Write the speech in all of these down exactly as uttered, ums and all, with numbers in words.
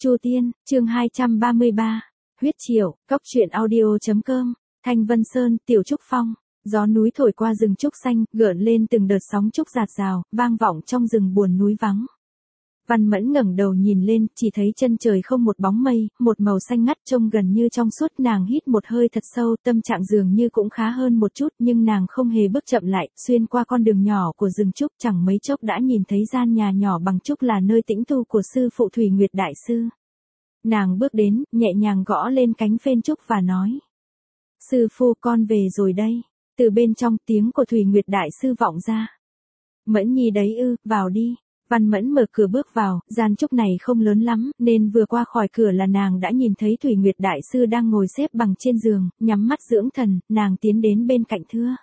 Chu Tiên, chương hai trăm ba mươi ba. Huyết Triều, Cốc Truyện Audio chấm com. Thanh Vân Sơn, Tiểu Trúc Phong. Gió núi thổi qua rừng trúc xanh, gợn lên từng đợt sóng trúc rạt rào, vang vọng trong rừng buồn núi vắng. Văn Mẫn ngẩng đầu nhìn lên, chỉ thấy chân trời không một bóng mây, một màu xanh ngắt trông gần như trong suốt. Nàng hít một hơi thật sâu, tâm trạng dường như cũng khá hơn một chút, nhưng nàng không hề bước chậm lại, xuyên qua con đường nhỏ của rừng trúc, chẳng mấy chốc đã nhìn thấy gian nhà nhỏ bằng trúc là nơi tĩnh tu của sư phụ Thủy Nguyệt Đại Sư. Nàng bước đến, nhẹ nhàng gõ lên cánh phên trúc và nói: "Sư phụ, con về rồi đây." Từ bên trong, tiếng của Thủy Nguyệt Đại Sư vọng ra. "Mẫn nhi đấy ư, vào đi." Văn Mẫn mở cửa bước vào, gian trúc này không lớn lắm, nên vừa qua khỏi cửa là nàng đã nhìn thấy Thủy Nguyệt Đại Sư đang ngồi xếp bằng trên giường, nhắm mắt dưỡng thần. Nàng tiến đến bên cạnh thưa: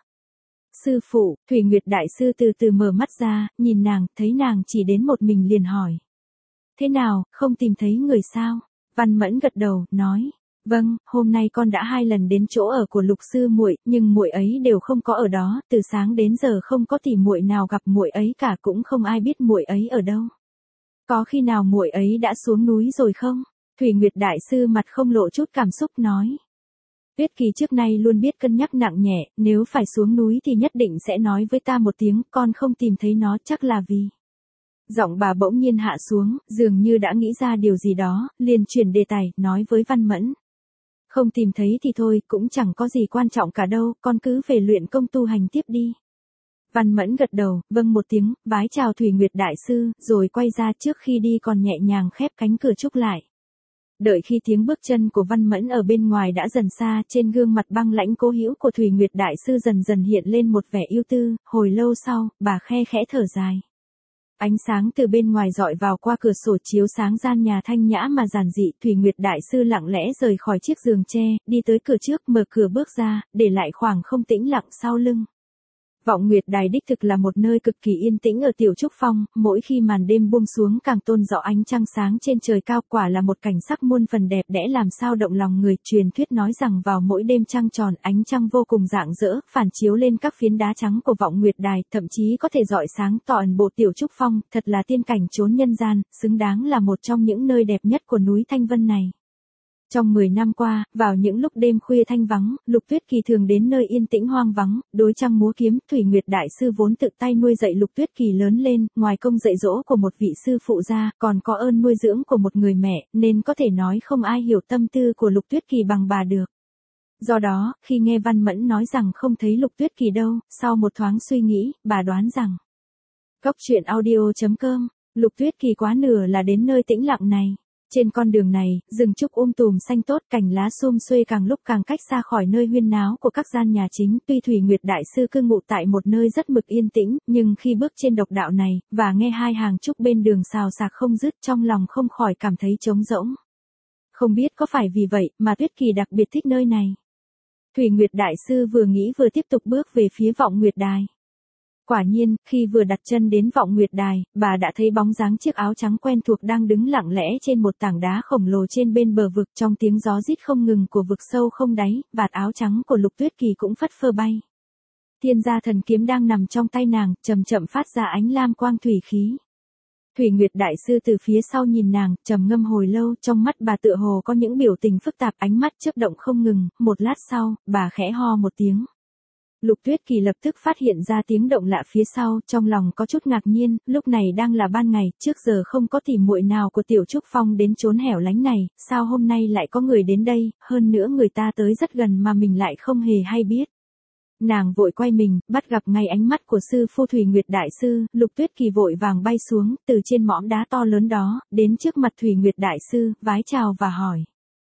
"Sư phụ." Thủy Nguyệt Đại Sư từ từ mở mắt ra, nhìn nàng, thấy nàng chỉ đến một mình liền hỏi: "Thế nào, không tìm thấy người sao?" Văn Mẫn gật đầu, nói: "Vâng, hôm nay con đã hai lần đến chỗ ở của Lục sư muội, nhưng muội ấy đều không có ở đó, từ sáng đến giờ không có tỷ muội nào gặp muội ấy cả, cũng không ai biết muội ấy ở đâu. Có khi nào muội ấy đã xuống núi rồi không?" Thủy Nguyệt Đại Sư mặt không lộ chút cảm xúc nói: "Tuyết Kỳ trước nay luôn biết cân nhắc nặng nhẹ, nếu phải xuống núi thì nhất định sẽ nói với ta một tiếng, con không tìm thấy nó chắc là vì..." Giọng bà bỗng nhiên hạ xuống, dường như đã nghĩ ra điều gì đó, liền chuyển đề tài, nói với Văn Mẫn: "Không tìm thấy thì thôi, cũng chẳng có gì quan trọng cả đâu, con cứ về luyện công tu hành tiếp đi." Văn Mẫn gật đầu, vâng một tiếng, vái chào Thủy Nguyệt Đại Sư, rồi quay ra, trước khi đi còn nhẹ nhàng khép cánh cửa trúc lại. Đợi khi tiếng bước chân của Văn Mẫn ở bên ngoài đã dần xa, trên gương mặt băng lãnh cố hữu của Thủy Nguyệt Đại Sư dần dần hiện lên một vẻ ưu tư. Hồi lâu sau, bà khe khẽ thở dài. Ánh sáng từ bên ngoài dọi vào qua cửa sổ chiếu sáng gian nhà thanh nhã mà giản dị. Thủy Nguyệt Đại Sư lặng lẽ rời khỏi chiếc giường tre, đi tới cửa trước, mở cửa bước ra, để lại khoảng không tĩnh lặng sau lưng. Vọng Nguyệt Đài đích thực là một nơi cực kỳ yên tĩnh ở Tiểu Trúc Phong, mỗi khi màn đêm buông xuống càng tôn rõ ánh trăng sáng trên trời cao, quả là một cảnh sắc muôn phần đẹp đẽ làm sao động lòng người. Truyền thuyết nói rằng vào mỗi đêm trăng tròn, ánh trăng vô cùng rạng rỡ, phản chiếu lên các phiến đá trắng của Vọng Nguyệt Đài, thậm chí có thể rọi sáng toàn bộ Tiểu Trúc Phong, thật là tiên cảnh chốn nhân gian, xứng đáng là một trong những nơi đẹp nhất của núi Thanh Vân này. Trong mười năm qua, vào những lúc đêm khuya thanh vắng, Lục Tuyết Kỳ thường đến nơi yên tĩnh hoang vắng, đối trăng múa kiếm. Thủy Nguyệt Đại Sư vốn tự tay nuôi dạy Lục Tuyết Kỳ lớn lên, ngoài công dạy dỗ của một vị sư phụ ra, còn có ơn nuôi dưỡng của một người mẹ, nên có thể nói không ai hiểu tâm tư của Lục Tuyết Kỳ bằng bà được. Do đó, khi nghe Văn Mẫn nói rằng không thấy Lục Tuyết Kỳ đâu, sau một thoáng suy nghĩ, bà đoán rằng Cốc Truyện Audio chấm com, Lục Tuyết Kỳ quá nửa là đến nơi tĩnh lặng này. Trên con đường này, rừng trúc um tùm xanh tốt, cành lá sum xuê càng lúc càng cách xa khỏi nơi huyên náo của các gian nhà chính. Tuy Thủy Nguyệt Đại Sư cư ngụ tại một nơi rất mực yên tĩnh, nhưng khi bước trên độc đạo này, và nghe hai hàng trúc bên đường xào xạc không dứt, trong lòng không khỏi cảm thấy trống rỗng. Không biết có phải vì vậy mà Tuyết Kỳ đặc biệt thích nơi này. Thủy Nguyệt Đại Sư vừa nghĩ vừa tiếp tục bước về phía Vọng Nguyệt Đài. Quả nhiên, khi vừa đặt chân đến Vọng Nguyệt Đài, bà đã thấy bóng dáng chiếc áo trắng quen thuộc đang đứng lặng lẽ trên một tảng đá khổng lồ trên bên bờ vực. Trong tiếng gió rít không ngừng của vực sâu không đáy, vạt áo trắng của Lục Tuyết Kỳ cũng phất phơ bay. Thiên gia thần kiếm đang nằm trong tay nàng, chậm chậm phát ra ánh lam quang thủy khí. Thủy Nguyệt Đại Sư từ phía sau nhìn nàng, trầm ngâm hồi lâu, trong mắt bà tựa hồ có những biểu tình phức tạp, ánh mắt chớp động không ngừng. Một lát sau, bà khẽ ho một tiếng. Lục Tuyết Kỳ lập tức phát hiện ra tiếng động lạ phía sau, trong lòng có chút ngạc nhiên. Lúc này đang là ban ngày, trước giờ không có tỷ muội nào của Tiểu Trúc Phong đến chốn hẻo lánh này, sao hôm nay lại có người đến đây, hơn nữa người ta tới rất gần mà mình lại không hề hay biết. Nàng vội quay mình, bắt gặp ngay ánh mắt của sư phụ Thủy Nguyệt Đại Sư. Lục Tuyết Kỳ vội vàng bay xuống, từ trên mỏm đá to lớn đó, đến trước mặt Thủy Nguyệt Đại Sư, vái chào và hỏi: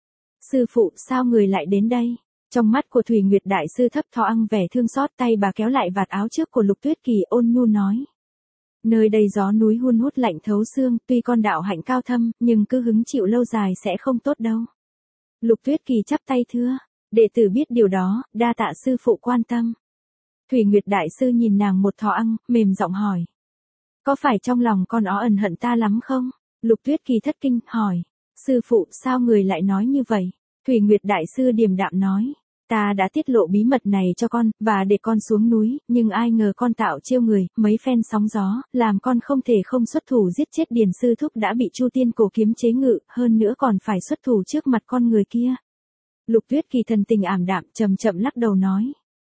"Sư phụ, sao người lại đến đây?" Trong mắt của Thủy Nguyệt Đại Sư thấp thoáng vẻ thương xót, tay bà kéo lại vạt áo trước của Lục Tuyết Kỳ, ôn nhu nói: "Nơi đây gió núi hun hút lạnh thấu xương, tuy con đạo hạnh cao thâm, nhưng cứ hứng chịu lâu dài sẽ không tốt đâu." Lục Tuyết Kỳ chắp tay thưa: "Đệ tử biết điều đó, đa tạ sư phụ quan tâm." Thủy Nguyệt Đại Sư nhìn nàng một thoáng, mềm giọng hỏi: "Có phải trong lòng con ó ẩn hận ta lắm không?" Lục Tuyết Kỳ thất kinh, hỏi: "Sư phụ, sao người lại nói như vậy?" Thủy Nguyệt Đại Sư điềm đạm nói: Ta đã tiết lộ bí mật này cho con, và để con xuống núi, nhưng ai ngờ con tạo chiêu người, mấy phen sóng gió, làm con không thể không xuất thủ giết chết Điền sư thúc đã bị Chu Tiên cổ kiếm chế ngự, hơn nữa còn phải xuất thủ trước mặt con người kia. Lục Tuyết Kỳ thần tình ảm đạm, chậm chậm lắc đầu nói.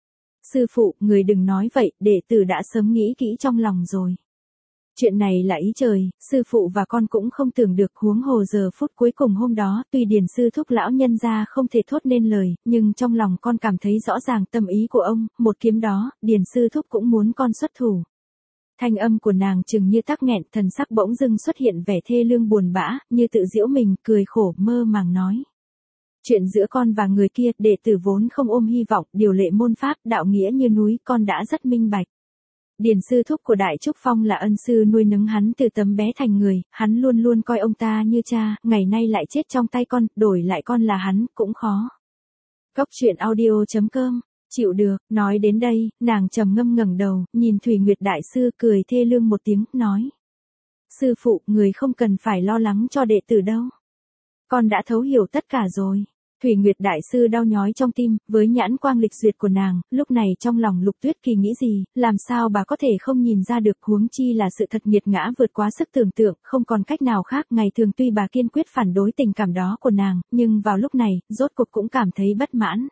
Sư phụ, người đừng nói vậy, đệ tử đã sớm nghĩ kỹ trong lòng rồi. Chuyện này là ý trời, sư phụ và con cũng không tưởng được, huống hồ giờ phút cuối cùng hôm đó, tuy Điền sư thúc lão nhân gia không thể thốt nên lời, nhưng trong lòng con cảm thấy rõ ràng tâm ý của ông, một kiếm đó, Điền sư thúc cũng muốn con xuất thủ. Thanh âm của nàng chừng như tắc nghẹn, thần sắc bỗng dưng xuất hiện vẻ thê lương buồn bã, như tự giễu mình, cười khổ mơ màng nói. Chuyện giữa con và người kia, đệ tử vốn không ôm hy vọng, điều lệ môn pháp, đạo nghĩa như núi, con đã rất minh bạch. Điền sư thúc của Đại Trúc Phong là ân sư nuôi nấng hắn từ tấm bé thành người, hắn luôn luôn coi ông ta như cha, ngày nay lại chết trong tay con, đổi lại con là hắn, cũng khó. Cốc truyện audio chấm com, chịu được, nói đến đây, nàng trầm ngâm ngẩng đầu, nhìn Thủy Nguyệt Đại Sư cười thê lương một tiếng, nói. Sư phụ, người không cần phải lo lắng cho đệ tử đâu. Con đã thấu hiểu tất cả rồi. Thủy Nguyệt Đại Sư đau nhói trong tim, với nhãn quang lịch duyệt của nàng, lúc này trong lòng Lục Tuyết Kỳ nghĩ gì, làm sao bà có thể không nhìn ra được, huống chi là sự thật nghiệt ngã vượt quá sức tưởng tượng, không còn cách nào khác. Ngày thường tuy bà kiên quyết phản đối tình cảm đó của nàng, nhưng vào lúc này, rốt cuộc cũng cảm thấy bất mãn.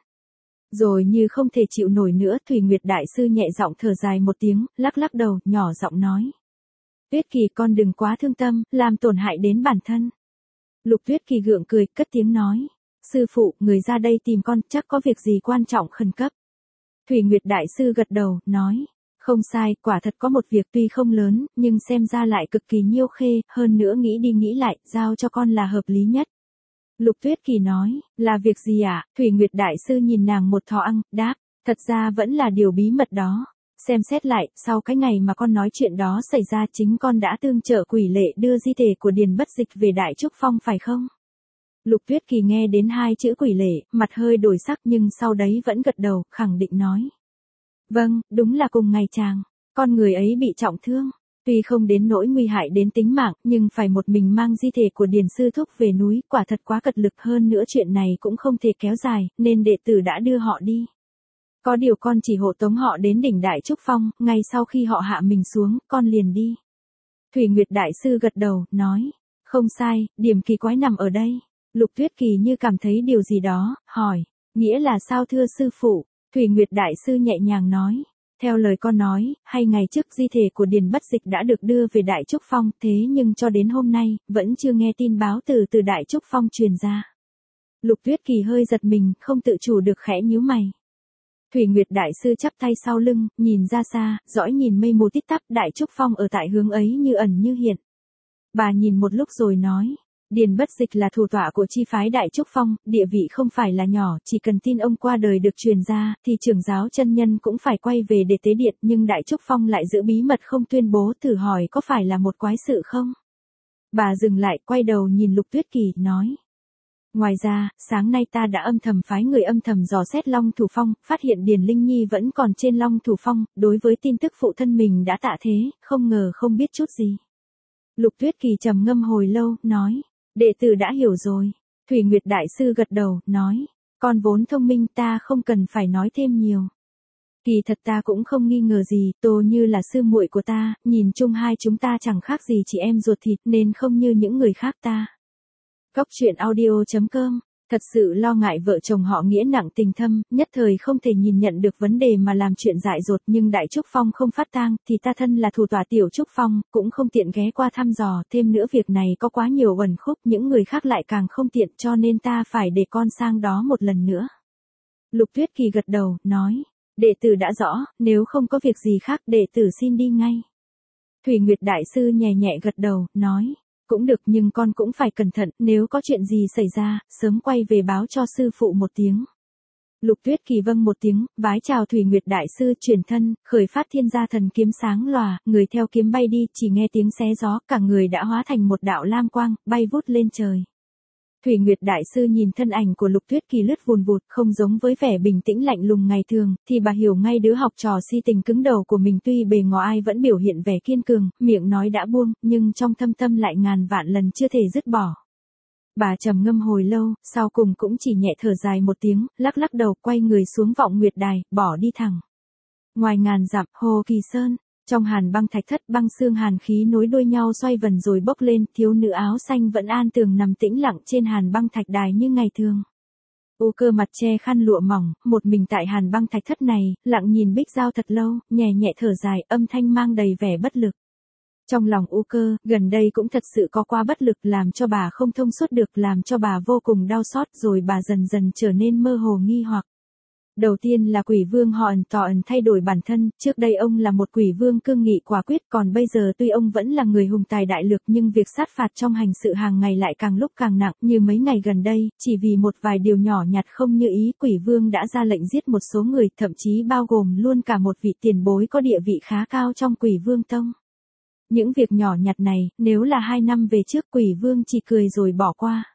Rồi như không thể chịu nổi nữa, Thủy Nguyệt Đại Sư nhẹ giọng thở dài một tiếng, lắc lắc đầu, nhỏ giọng nói. Tuyết Kỳ, con đừng quá thương tâm, làm tổn hại đến bản thân. Lục Tuyết Kỳ gượng cười, cất tiếng nói. Sư phụ, người ra đây tìm con, chắc có việc gì quan trọng khẩn cấp. Thủy Nguyệt Đại Sư gật đầu, nói. Không sai, quả thật có một việc tuy không lớn, nhưng xem ra lại cực kỳ nhiêu khê, hơn nữa nghĩ đi nghĩ lại, giao cho con là hợp lý nhất. Lục Tuyết Kỳ nói, là việc gì ạ? À? Thủy Nguyệt Đại Sư nhìn nàng một thò ăn, đáp, thật ra vẫn là điều bí mật đó. Xem xét lại, sau cái ngày mà con nói chuyện đó xảy ra, chính con đã tương trợ quỷ lệ đưa di thể của Điền Bất Dịch về Đại Trúc Phong phải không? Lục Tuyết Kỳ nghe đến hai chữ quỷ lệ, mặt hơi đổi sắc nhưng sau đấy vẫn gật đầu, khẳng định nói. Vâng, đúng là cùng ngày chàng, con người ấy bị trọng thương. Tuy không đến nỗi nguy hại đến tính mạng, nhưng phải một mình mang di thể của Điền sư thúc về núi, quả thật quá cật lực, hơn nữa chuyện này cũng không thể kéo dài, nên đệ tử đã đưa họ đi. Có điều con chỉ hộ tống họ đến đỉnh Đại Trúc Phong, ngay sau khi họ hạ mình xuống, con liền đi. Thủy Nguyệt Đại Sư gật đầu, nói. Không sai, điểm kỳ quái nằm ở đây. Lục Tuyết Kỳ như cảm thấy điều gì đó, hỏi. Nghĩa là sao thưa sư phụ? Thủy Nguyệt Đại Sư nhẹ nhàng nói. Theo lời con nói, hay ngày trước di thể của Điền Bất Dịch đã được đưa về Đại Trúc Phong, thế nhưng cho đến hôm nay, vẫn chưa nghe tin báo từ từ Đại Trúc Phong truyền ra. Lục Tuyết Kỳ hơi giật mình, không tự chủ được khẽ nhíu mày. Thủy Nguyệt Đại Sư chắp tay sau lưng, nhìn ra xa, dõi nhìn mây mù tít tắp, Đại Trúc Phong ở tại hướng ấy như ẩn như hiện. Bà nhìn một lúc rồi nói, Điền Bất Dịch là thủ tọa của chi phái Đại Trúc Phong, địa vị không phải là nhỏ, chỉ cần tin ông qua đời được truyền ra, thì trưởng giáo chân nhân cũng phải quay về để tế điện, nhưng Đại Trúc Phong lại giữ bí mật không tuyên bố, thử hỏi có phải là một quái sự không? Bà dừng lại, quay đầu nhìn Lục Tuyết Kỳ, nói. Ngoài ra, sáng nay ta đã âm thầm phái người âm thầm dò xét Long Thủ Phong, phát hiện Điền Linh Nhi vẫn còn trên Long Thủ Phong, đối với tin tức phụ thân mình đã tạ thế, không ngờ không biết chút gì. Lục Tuyết Kỳ trầm ngâm hồi lâu, nói, đệ tử đã hiểu rồi. Thủy Nguyệt Đại Sư gật đầu, nói, con vốn thông minh, ta không cần phải nói thêm nhiều. Kỳ thật ta cũng không nghi ngờ gì, Tô Như là sư muội của ta, nhìn chung hai chúng ta chẳng khác gì chị em ruột thịt, nên không như những người khác ta. Cốc truyện audio chấm com, thật sự lo ngại vợ chồng họ nghĩa nặng tình thâm, nhất thời không thể nhìn nhận được vấn đề mà làm chuyện dại dột, nhưng Đại Trúc Phong không phát tang, thì ta thân là thủ tọa Tiểu Trúc Phong, cũng không tiện ghé qua thăm dò, thêm nữa việc này có quá nhiều uẩn khúc, những người khác lại càng không tiện, cho nên ta phải để con sang đó một lần nữa. Lục Tuyết Kỳ gật đầu, nói, đệ tử đã rõ, nếu không có việc gì khác, đệ tử xin đi ngay. Thủy Nguyệt Đại Sư nhẹ nhẹ gật đầu, nói. Cũng được, nhưng con cũng phải cẩn thận, nếu có chuyện gì xảy ra, sớm quay về báo cho sư phụ một tiếng. Lục Tuyết Kỳ vâng một tiếng, vái chào Thủy Nguyệt Đại Sư, chuyển thân, khởi phát thiên gia thần kiếm sáng lòa, người theo kiếm bay đi, chỉ nghe tiếng xé gió, cả người đã hóa thành một đạo lam quang, bay vút lên trời. Thủy Nguyệt Đại Sư nhìn thân ảnh của Lục Tuyết Kỳ lướt vùn vụt, không giống với vẻ bình tĩnh lạnh lùng ngày thường, thì bà hiểu ngay đứa học trò si tình cứng đầu của mình tuy bề ngoài vẫn biểu hiện vẻ kiên cường, miệng nói đã buông, nhưng trong thâm tâm lại ngàn vạn lần chưa thể dứt bỏ. Bà trầm ngâm hồi lâu, sau cùng cũng chỉ nhẹ thở dài một tiếng, lắc lắc đầu quay người xuống vọng nguyệt đài, bỏ đi thẳng. Ngoài ngàn dặm, Hồ Kỳ Sơn, trong hàn băng thạch thất băng xương hàn khí nối đuôi nhau xoay vần rồi bốc lên, thiếu nữ áo xanh vẫn an tường nằm tĩnh lặng trên hàn băng thạch đài như ngày thường. U Cơ mặt che khăn lụa mỏng, một mình tại hàn băng thạch thất này, lặng nhìn Bích Giao thật lâu, nhẹ nhẹ thở dài, âm thanh mang đầy vẻ bất lực. Trong lòng U Cơ, gần đây cũng thật sự có quá bất lực làm cho bà không thông suốt được, làm cho bà vô cùng đau xót, rồi bà dần dần trở nên mơ hồ nghi hoặc. Đầu tiên là quỷ vương họ ẩn tỏ ẩn thay đổi bản thân, trước đây ông là một quỷ vương cương nghị quả quyết, còn bây giờ tuy ông vẫn là người hùng tài đại lược nhưng việc sát phạt trong hành sự hàng ngày lại càng lúc càng nặng, như mấy ngày gần đây, chỉ vì một vài điều nhỏ nhặt không như ý, quỷ vương đã ra lệnh giết một số người, thậm chí bao gồm luôn cả một vị tiền bối có địa vị khá cao trong quỷ vương tông. Những việc nhỏ nhặt này, nếu là hai năm về trước quỷ vương chỉ cười rồi bỏ qua.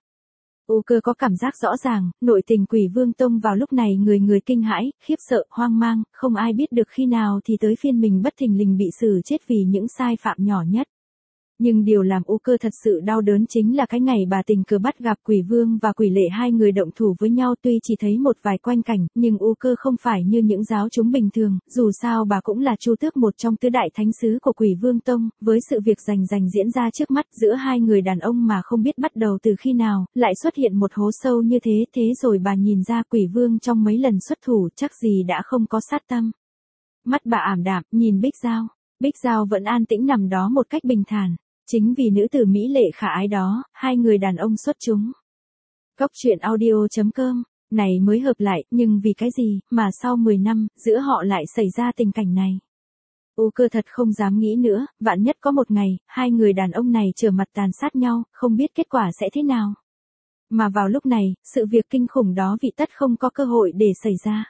U Cơ có cảm giác rõ ràng, nội tình quỷ vương tông vào lúc này người người kinh hãi, khiếp sợ, hoang mang, không ai biết được khi nào thì tới phiên mình bất thình lình bị xử chết vì những sai phạm nhỏ nhất. Nhưng điều làm U Cơ thật sự đau đớn chính là cái ngày bà tình cờ bắt gặp quỷ vương và quỷ lệ hai người động thủ với nhau, tuy chỉ thấy một vài quanh cảnh, nhưng U Cơ không phải như những giáo chúng bình thường, dù sao bà cũng là chu tước một trong tứ đại thánh sứ của quỷ vương tông, với sự việc rành rành diễn ra trước mắt giữa hai người đàn ông mà không biết bắt đầu từ khi nào, lại xuất hiện một hố sâu như thế, thế rồi bà nhìn ra quỷ vương trong mấy lần xuất thủ chắc gì đã không có sát tâm. Mắt bà ảm đạm, nhìn Bích Giao. Bích Giao vẫn an tĩnh nằm đó một cách bình thản. Chính vì nữ tử mỹ lệ khả ái đó, hai người đàn ông xuất chúng. Cốc truyện audio chấm com, này mới hợp lại, nhưng vì cái gì, mà sau mười năm, giữa họ lại xảy ra tình cảnh này. U Cơ thật không dám nghĩ nữa, vạn nhất có một ngày, hai người đàn ông này trở mặt tàn sát nhau, không biết kết quả sẽ thế nào. Mà vào lúc này, sự việc kinh khủng đó vị tất không có cơ hội để xảy ra.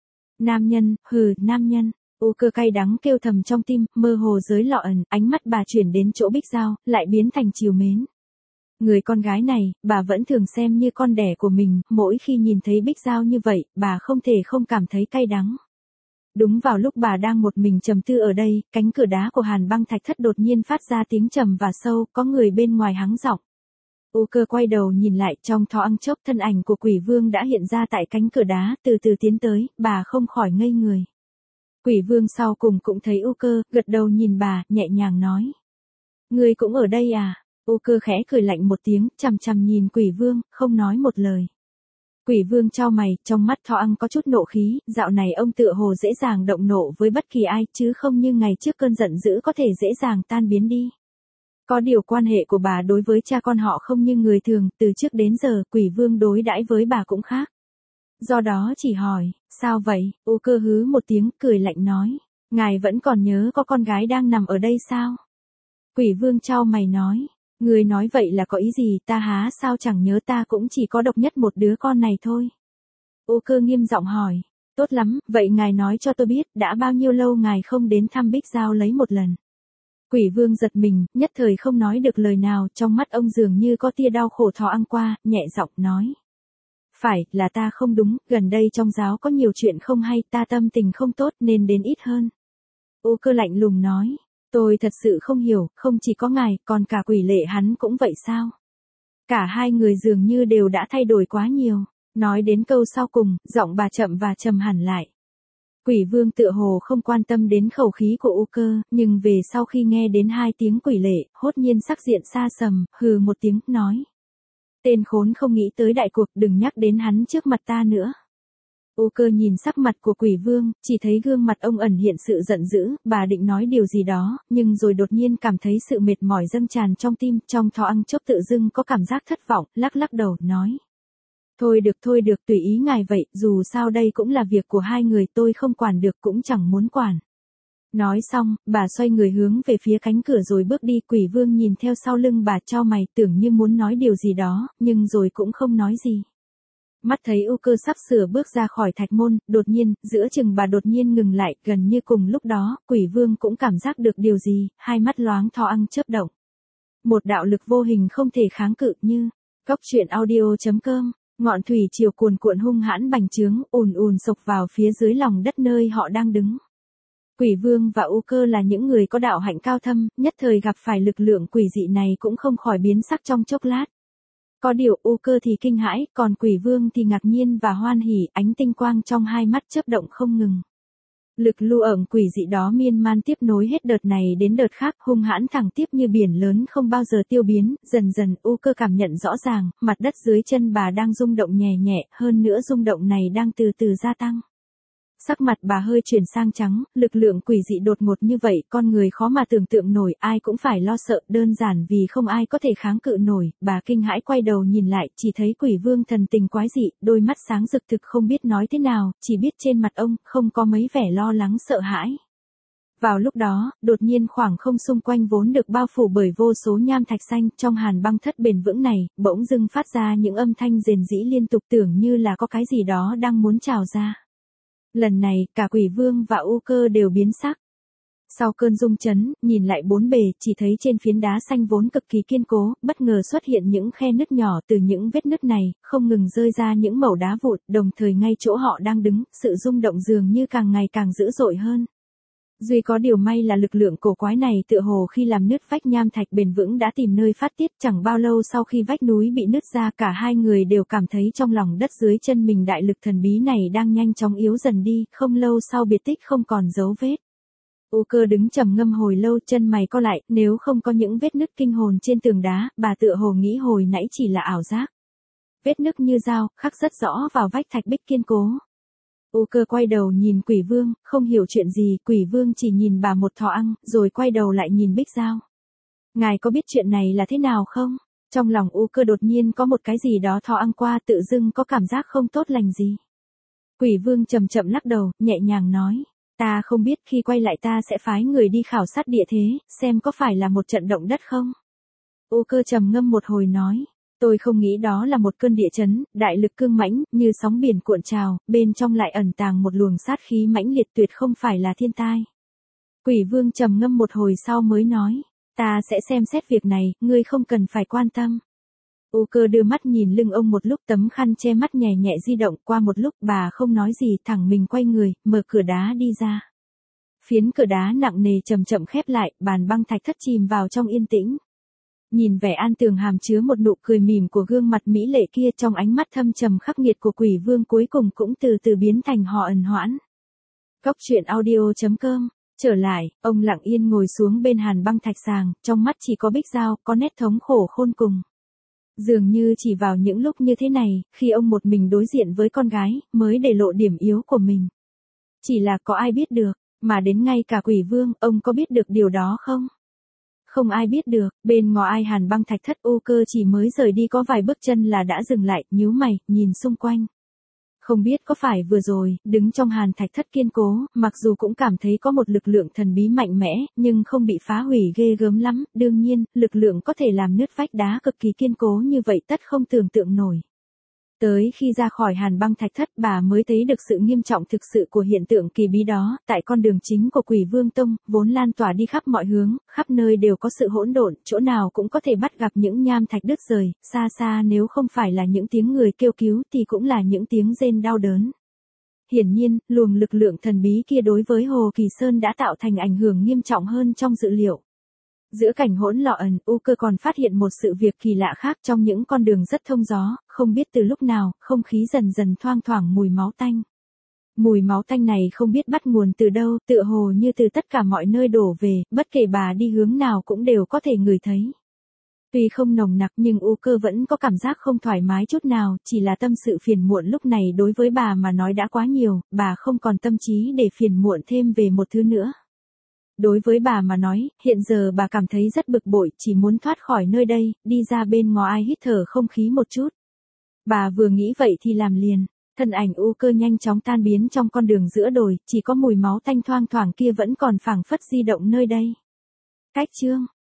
Nam nhân, hừ, nam nhân. U Cơ cay đắng kêu thầm trong tim, mơ hồ giới lọ ẩn, ánh mắt bà chuyển đến chỗ Bích Giao, lại biến thành trìu mến. Người con gái này, bà vẫn thường xem như con đẻ của mình, mỗi khi nhìn thấy Bích Giao như vậy, bà không thể không cảm thấy cay đắng. Đúng vào lúc bà đang một mình trầm tư ở đây, cánh cửa đá của hàn băng thạch thất đột nhiên phát ra tiếng trầm và sâu, có người bên ngoài hắng giọng. U Cơ quay đầu nhìn lại, trong thoáng chốc thân ảnh của quỷ vương đã hiện ra tại cánh cửa đá, từ từ tiến tới, bà không khỏi ngây người. Quỷ vương sau cùng cũng thấy U Cơ, gật đầu nhìn bà, nhẹ nhàng nói. Ngươi cũng ở đây à? U Cơ khẽ cười lạnh một tiếng, chằm chằm nhìn quỷ vương, không nói một lời. Quỷ vương chau mày, trong mắt thoáng có chút nộ khí, dạo này ông tựa hồ dễ dàng động nộ với bất kỳ ai, chứ không như ngày trước cơn giận dữ có thể dễ dàng tan biến đi. Có điều quan hệ của bà đối với cha con họ không như người thường, từ trước đến giờ, quỷ vương đối đãi với bà cũng khác. Do đó chỉ hỏi, sao vậy? U Cơ hứ một tiếng, cười lạnh nói. Ngài vẫn còn nhớ có con gái đang nằm ở đây sao? Quỷ vương chau mày nói. Người nói vậy là có ý gì, ta há sao chẳng nhớ, ta cũng chỉ có độc nhất một đứa con này thôi. U Cơ nghiêm giọng hỏi. Tốt lắm, vậy ngài nói cho tôi biết, đã bao nhiêu lâu ngài không đến thăm Bích Giao lấy một lần? Quỷ vương giật mình, nhất thời không nói được lời nào, trong mắt ông dường như có tia đau khổ thoáng qua, nhẹ giọng nói. Phải, là ta không đúng, gần đây trong giáo có nhiều chuyện không hay, ta tâm tình không tốt nên đến ít hơn. U Cơ lạnh lùng nói, tôi thật sự không hiểu, không chỉ có ngài, còn cả quỷ lệ hắn cũng vậy sao? Cả hai người dường như đều đã thay đổi quá nhiều. Nói đến câu sau cùng, giọng bà chậm và trầm hẳn lại. Quỷ vương tựa hồ không quan tâm đến khẩu khí của U Cơ, nhưng về sau khi nghe đến hai tiếng quỷ lệ, hốt nhiên sắc diện xa sầm, hừ một tiếng, nói. Tên khốn không nghĩ tới đại cuộc, đừng nhắc đến hắn trước mặt ta nữa. U Cơ nhìn sắc mặt của quỷ vương, chỉ thấy gương mặt ông ẩn hiện sự giận dữ, bà định nói điều gì đó, nhưng rồi đột nhiên cảm thấy sự mệt mỏi dâng tràn trong tim, trong thoáng chốc tự dưng có cảm giác thất vọng, lắc lắc đầu, nói. Thôi được thôi được, tùy ý ngài vậy, dù sao đây cũng là việc của hai người, tôi không quản được cũng chẳng muốn quản. Nói xong, bà xoay người hướng về phía cánh cửa rồi bước đi, quỷ vương nhìn theo sau lưng bà chau mày, tưởng như muốn nói điều gì đó, nhưng rồi cũng không nói gì. Mắt thấy U Cơ sắp sửa bước ra khỏi thạch môn, đột nhiên, giữa chừng bà đột nhiên ngừng lại, gần như cùng lúc đó, quỷ vương cũng cảm giác được điều gì, hai mắt loáng thoáng chớp động. Một đạo lực vô hình không thể kháng cự như, cốc truyện audio chấm com. Ngọn thủy triều cuồn cuộn hung hãn bành trướng, ùn ùn sộc vào phía dưới lòng đất nơi họ đang đứng. Quỷ vương và U Cơ là những người có đạo hạnh cao thâm, nhất thời gặp phải lực lượng quỷ dị này cũng không khỏi biến sắc trong chốc lát. Có điều U Cơ thì kinh hãi, còn Quỷ Vương thì ngạc nhiên và hoan hỉ, ánh tinh quang trong hai mắt chớp động không ngừng. Lực lưu ẩn quỷ dị đó miên man tiếp nối hết đợt này đến đợt khác, hung hãn thẳng tiếp như biển lớn không bao giờ tiêu biến, dần dần U Cơ cảm nhận rõ ràng, mặt đất dưới chân bà đang rung động nhẹ nhẹ, hơn nữa rung động này đang từ từ gia tăng. Sắc mặt bà hơi chuyển sang trắng, lực lượng quỷ dị đột ngột như vậy, con người khó mà tưởng tượng nổi, ai cũng phải lo sợ, đơn giản vì không ai có thể kháng cự nổi, bà kinh hãi quay đầu nhìn lại, chỉ thấy Quỷ Vương thần tình quái dị, đôi mắt sáng rực thực không biết nói thế nào, chỉ biết trên mặt ông không có mấy vẻ lo lắng sợ hãi. Vào lúc đó, đột nhiên khoảng không xung quanh vốn được bao phủ bởi vô số nham thạch xanh, trong hàn băng thất bền vững này, bỗng dưng phát ra những âm thanh rền rĩ liên tục, tưởng như là có cái gì đó đang muốn trào ra. Lần này, cả Quỷ Vương và U Cơ đều biến sắc. Sau cơn rung chấn, nhìn lại bốn bề, chỉ thấy trên phiến đá xanh vốn cực kỳ kiên cố, bất ngờ xuất hiện những khe nứt nhỏ, từ những vết nứt này, không ngừng rơi ra những mẩu đá vụn, đồng thời ngay chỗ họ đang đứng, sự rung động dường như càng ngày càng dữ dội hơn. Duy có điều may là lực lượng cổ quái này tựa hồ khi làm nứt vách nham thạch bền vững đã tìm nơi phát tiết, chẳng bao lâu sau khi vách núi bị nứt ra, cả hai người đều cảm thấy trong lòng đất dưới chân mình đại lực thần bí này đang nhanh chóng yếu dần đi, không lâu sau biệt tích không còn dấu vết. U Cơ đứng trầm ngâm hồi lâu, chân mày co lại, nếu không có những vết nứt kinh hồn trên tường đá, bà tựa hồ nghĩ hồi nãy chỉ là ảo giác. Vết nứt như dao, khắc rất rõ vào vách thạch bích kiên cố. U Cơ quay đầu nhìn Quỷ Vương, không hiểu chuyện gì, Quỷ Vương chỉ nhìn bà một thò ăn, rồi quay đầu lại nhìn Bích Giao. Ngài có biết chuyện này là thế nào không? Trong lòng U Cơ đột nhiên có một cái gì đó thò ăn qua, tự dưng có cảm giác không tốt lành gì. Quỷ Vương chậm chậm lắc đầu, nhẹ nhàng nói, ta không biết, khi quay lại ta sẽ phái người đi khảo sát địa thế, xem có phải là một trận động đất không? U Cơ trầm ngâm một hồi nói, tôi không nghĩ đó là một cơn địa chấn, đại lực cương mãnh, như sóng biển cuộn trào, bên trong lại ẩn tàng một luồng sát khí mãnh liệt, tuyệt không phải là thiên tai. Quỷ Vương trầm ngâm một hồi sau mới nói, ta sẽ xem xét việc này, ngươi không cần phải quan tâm. U Cơ đưa mắt nhìn lưng ông một lúc, tấm khăn che mắt nhẹ nhẹ di động, qua một lúc bà không nói gì, thẳng mình quay người, mở cửa đá đi ra. Phiến cửa đá nặng nề chậm chậm khép lại, bàn băng thạch thất chìm vào trong yên tĩnh. Nhìn vẻ an tường hàm chứa một nụ cười mỉm của gương mặt mỹ lệ kia, trong ánh mắt thâm trầm khắc nghiệt của Quỷ Vương cuối cùng cũng từ từ biến thành họ ẩn hoãn. Cốc truyện audio chấm com. Trở lại, ông lặng yên ngồi xuống bên hàn băng thạch sàng, trong mắt chỉ có Bích Giao, có nét thống khổ khôn cùng. Dường như chỉ vào những lúc như thế này, khi ông một mình đối diện với con gái, mới để lộ điểm yếu của mình. Chỉ là có ai biết được, mà đến ngay cả Quỷ Vương, ông có biết được điều đó không? Không ai biết được, bên ngoài hàn băng thạch thất, U Cơ chỉ mới rời đi có vài bước chân là đã dừng lại, nhíu mày, nhìn xung quanh. Không biết có phải vừa rồi, đứng trong hàn thạch thất kiên cố, mặc dù cũng cảm thấy có một lực lượng thần bí mạnh mẽ, nhưng không bị phá hủy ghê gớm lắm, đương nhiên, lực lượng có thể làm nứt vách đá cực kỳ kiên cố như vậy tất không tưởng tượng nổi. Tới khi ra khỏi hàn băng thạch thất, bà mới thấy được sự nghiêm trọng thực sự của hiện tượng kỳ bí đó, tại con đường chính của Quỷ Vương Tông, vốn lan tỏa đi khắp mọi hướng, khắp nơi đều có sự hỗn độn, chỗ nào cũng có thể bắt gặp những nham thạch đứt rời, xa xa nếu không phải là những tiếng người kêu cứu thì cũng là những tiếng rên đau đớn. Hiển nhiên, luồng lực lượng thần bí kia đối với Hồ Kỳ Sơn đã tạo thành ảnh hưởng nghiêm trọng hơn trong dự liệu. Giữa cảnh hỗn loạn, U Cơ còn phát hiện một sự việc kỳ lạ khác, trong những con đường rất thông gió, không biết từ lúc nào, không khí dần dần thoang thoảng mùi máu tanh. Mùi máu tanh này không biết bắt nguồn từ đâu, tựa hồ như từ tất cả mọi nơi đổ về, bất kể bà đi hướng nào cũng đều có thể ngửi thấy. Tuy không nồng nặc nhưng U Cơ vẫn có cảm giác không thoải mái chút nào, chỉ là tâm sự phiền muộn lúc này đối với bà mà nói đã quá nhiều, bà không còn tâm trí để phiền muộn thêm về một thứ nữa. Đối với bà mà nói, hiện giờ bà cảm thấy rất bực bội, chỉ muốn thoát khỏi nơi đây, đi ra bên ngoài hít thở không khí một chút. Bà vừa nghĩ vậy thì làm liền, thân ảnh U Cơ nhanh chóng tan biến trong con đường giữa đồi, chỉ có mùi máu tanh thoang thoảng kia vẫn còn phảng phất di động nơi đây. Cách chương